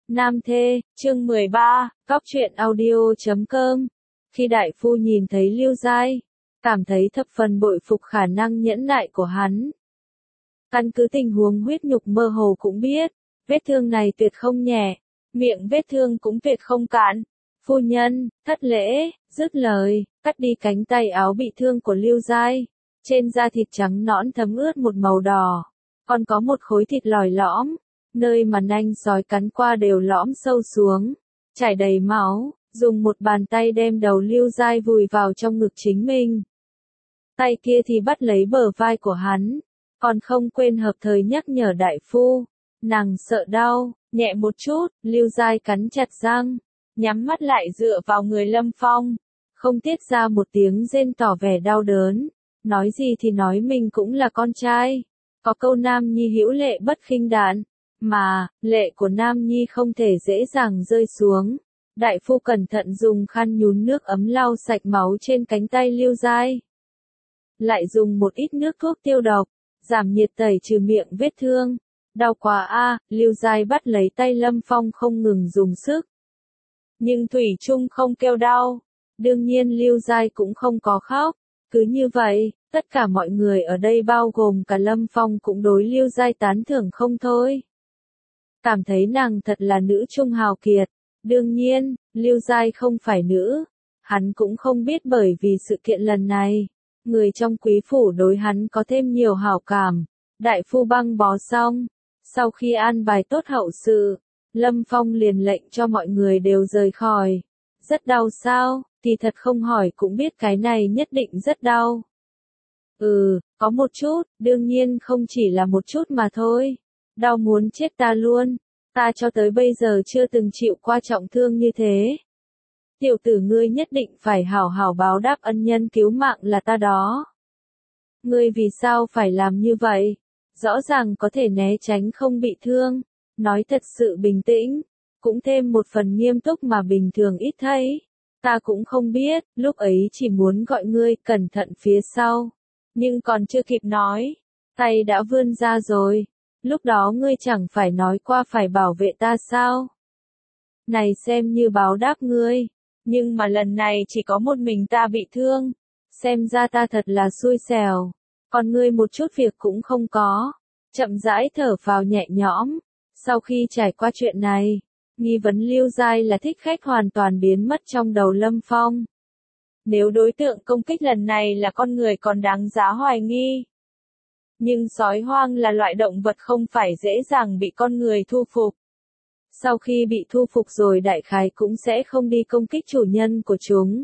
Nam thê, chương 13, Cóc truyện audio.com. Khi đại phu nhìn thấy Lưu Giai, cảm thấy thập phần bội phục khả năng nhẫn nại của hắn. Căn cứ tình huống huyết nhục mơ hồ cũng biết, vết thương này tuyệt không nhẹ, miệng vết thương cũng tuyệt không cạn. Phu nhân, thất lễ, dứt lời, cắt đi cánh tay áo bị thương của Lưu Giai. Trên da thịt trắng nõn thấm ướt một màu đỏ, còn có một khối thịt lòi lõm, nơi mà nanh sói cắn qua đều lõm sâu xuống, chảy đầy máu, dùng một bàn tay đem đầu Lưu Giai vùi vào trong ngực chính mình. Tay kia thì bắt lấy bờ vai của hắn, còn không quên hợp thời nhắc nhở đại phu, nàng sợ đau, nhẹ một chút. Lưu Giai cắn chặt răng, nhắm mắt lại dựa vào người Lâm Phong, không tiết ra một tiếng rên tỏ vẻ đau đớn, nói gì thì nói mình cũng là con trai, có câu nam nhi hữu lệ bất khinh đạn, mà, lệ của nam nhi không thể dễ dàng rơi xuống. Đại phu cẩn thận dùng khăn nhún nước ấm lau sạch máu trên cánh tay Lưu Giai. Lại dùng một ít nước thuốc tiêu độc, giảm nhiệt tẩy trừ miệng vết thương. Đau quá a, Lưu Giai bắt lấy tay Lâm Phong không ngừng dùng sức. Nhưng thủy chung không kêu đau. Đương nhiên Lưu Giai cũng không có khóc. Cứ như vậy, tất cả mọi người ở đây bao gồm cả Lâm Phong cũng đối Lưu Giai tán thưởng không thôi. Cảm thấy nàng thật là nữ trung hào kiệt. Đương nhiên, Lưu Giai không phải nữ. Hắn cũng không biết bởi vì sự kiện lần này, người trong quý phủ đối hắn có thêm nhiều hảo cảm. Đại phu băng bó xong, sau khi an bài tốt hậu sự, Lâm Phong liền lệnh cho mọi người đều rời khỏi. Rất đau sao? Thì thật không hỏi cũng biết cái này nhất định rất đau. Có một chút, đương nhiên không chỉ là một chút mà thôi. Đau muốn chết ta luôn. Ta cho tới bây giờ chưa từng chịu qua trọng thương như thế. Tiểu tử ngươi nhất định phải hảo hảo báo đáp ân nhân cứu mạng là ta đó. Ngươi vì sao phải làm như vậy? Rõ ràng có thể né tránh không bị thương. Nói thật sự bình tĩnh, cũng thêm một phần nghiêm túc mà bình thường ít thấy. Ta cũng không biết, lúc ấy chỉ muốn gọi ngươi cẩn thận phía sau. Nhưng còn chưa kịp nói, tay đã vươn ra rồi. Lúc đó ngươi chẳng phải nói qua phải bảo vệ ta sao? Này xem như báo đáp ngươi. Nhưng mà lần này chỉ có một mình ta bị thương. Xem ra ta thật là xui xẻo. Còn ngươi một chút việc cũng không có. Chậm rãi thở phào nhẹ nhõm. Sau khi trải qua chuyện này, nghi vấn Lưu Giai là thích khách hoàn toàn biến mất trong đầu Lâm Phong. Nếu đối tượng công kích lần này là con người còn đáng giá hoài nghi. Nhưng sói hoang là loại động vật không phải dễ dàng bị con người thu phục. Sau khi bị thu phục rồi đại khái cũng sẽ không đi công kích chủ nhân của chúng.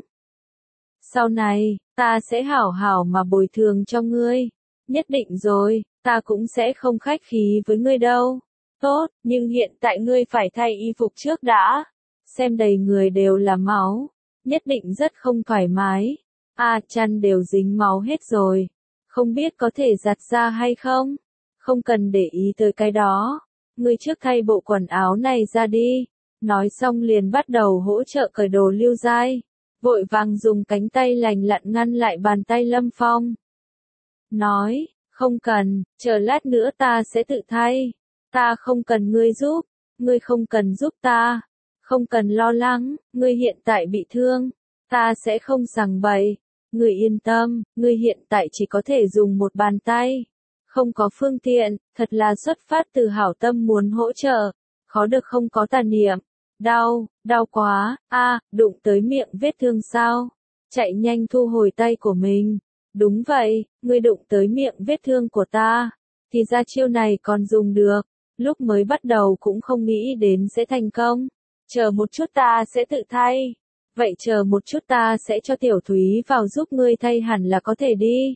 Sau này, ta sẽ hảo hảo mà bồi thường cho ngươi. Nhất định rồi, ta cũng sẽ không khách khí với ngươi đâu. Tốt, nhưng hiện tại ngươi phải thay y phục trước đã. Xem đầy người đều là máu. Nhất định rất không thoải mái. Chăn đều dính máu hết rồi. Không biết có thể giặt ra hay không? Không cần để ý tới cái đó. Ngươi trước thay bộ quần áo này ra đi. Nói xong liền bắt đầu hỗ trợ cởi đồ Lưu Giai. Vội vàng dùng cánh tay lành lặn ngăn lại bàn tay Lâm Phong. Nói, không cần, chờ lát nữa ta sẽ tự thay. Ta không cần ngươi giúp. Ngươi không cần giúp ta. Không cần lo lắng, ngươi hiện tại bị thương. Ta sẽ không sằng bậy. Ngươi yên tâm, ngươi hiện tại chỉ có thể dùng một bàn tay. Không có phương tiện, thật là xuất phát từ hảo tâm muốn hỗ trợ. Khó được không có tà niệm. Đau quá, đụng tới miệng vết thương sao? Chạy nhanh thu hồi tay của mình. Đúng vậy, ngươi đụng tới miệng vết thương của ta. Thì ra chiêu này còn dùng được. Lúc mới bắt đầu cũng không nghĩ đến sẽ thành công. Chờ một chút ta sẽ tự thay. Vậy chờ một chút ta sẽ cho Tiểu Thúy vào giúp ngươi thay hẳn là có thể đi.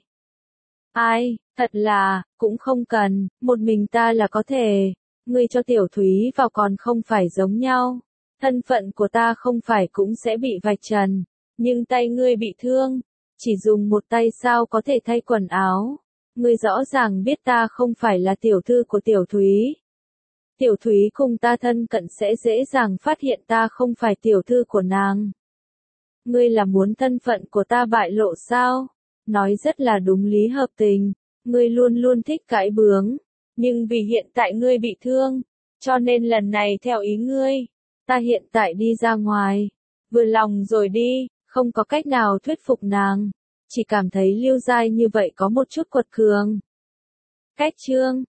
Ai, thật là, cũng không cần, một mình ta là có thể. Ngươi cho Tiểu Thúy vào còn không phải giống nhau. Thân phận của ta không phải cũng sẽ bị vạch trần. Nhưng tay ngươi bị thương. Chỉ dùng một tay sao có thể thay quần áo. Ngươi rõ ràng biết ta không phải là tiểu thư của Tiểu Thúy. Tiểu Thúy cùng ta thân cận sẽ dễ dàng phát hiện ta không phải tiểu thư của nàng. Ngươi là muốn thân phận của ta bại lộ sao? Nói rất là đúng lý hợp tình. Ngươi luôn luôn thích cãi bướng. Nhưng vì hiện tại ngươi bị thương. Cho nên lần này theo ý ngươi, ta hiện tại đi ra ngoài. Vừa lòng rồi đi, không có cách nào thuyết phục nàng. Chỉ cảm thấy Lưu Giai như vậy có một chút quật cường. Cách chương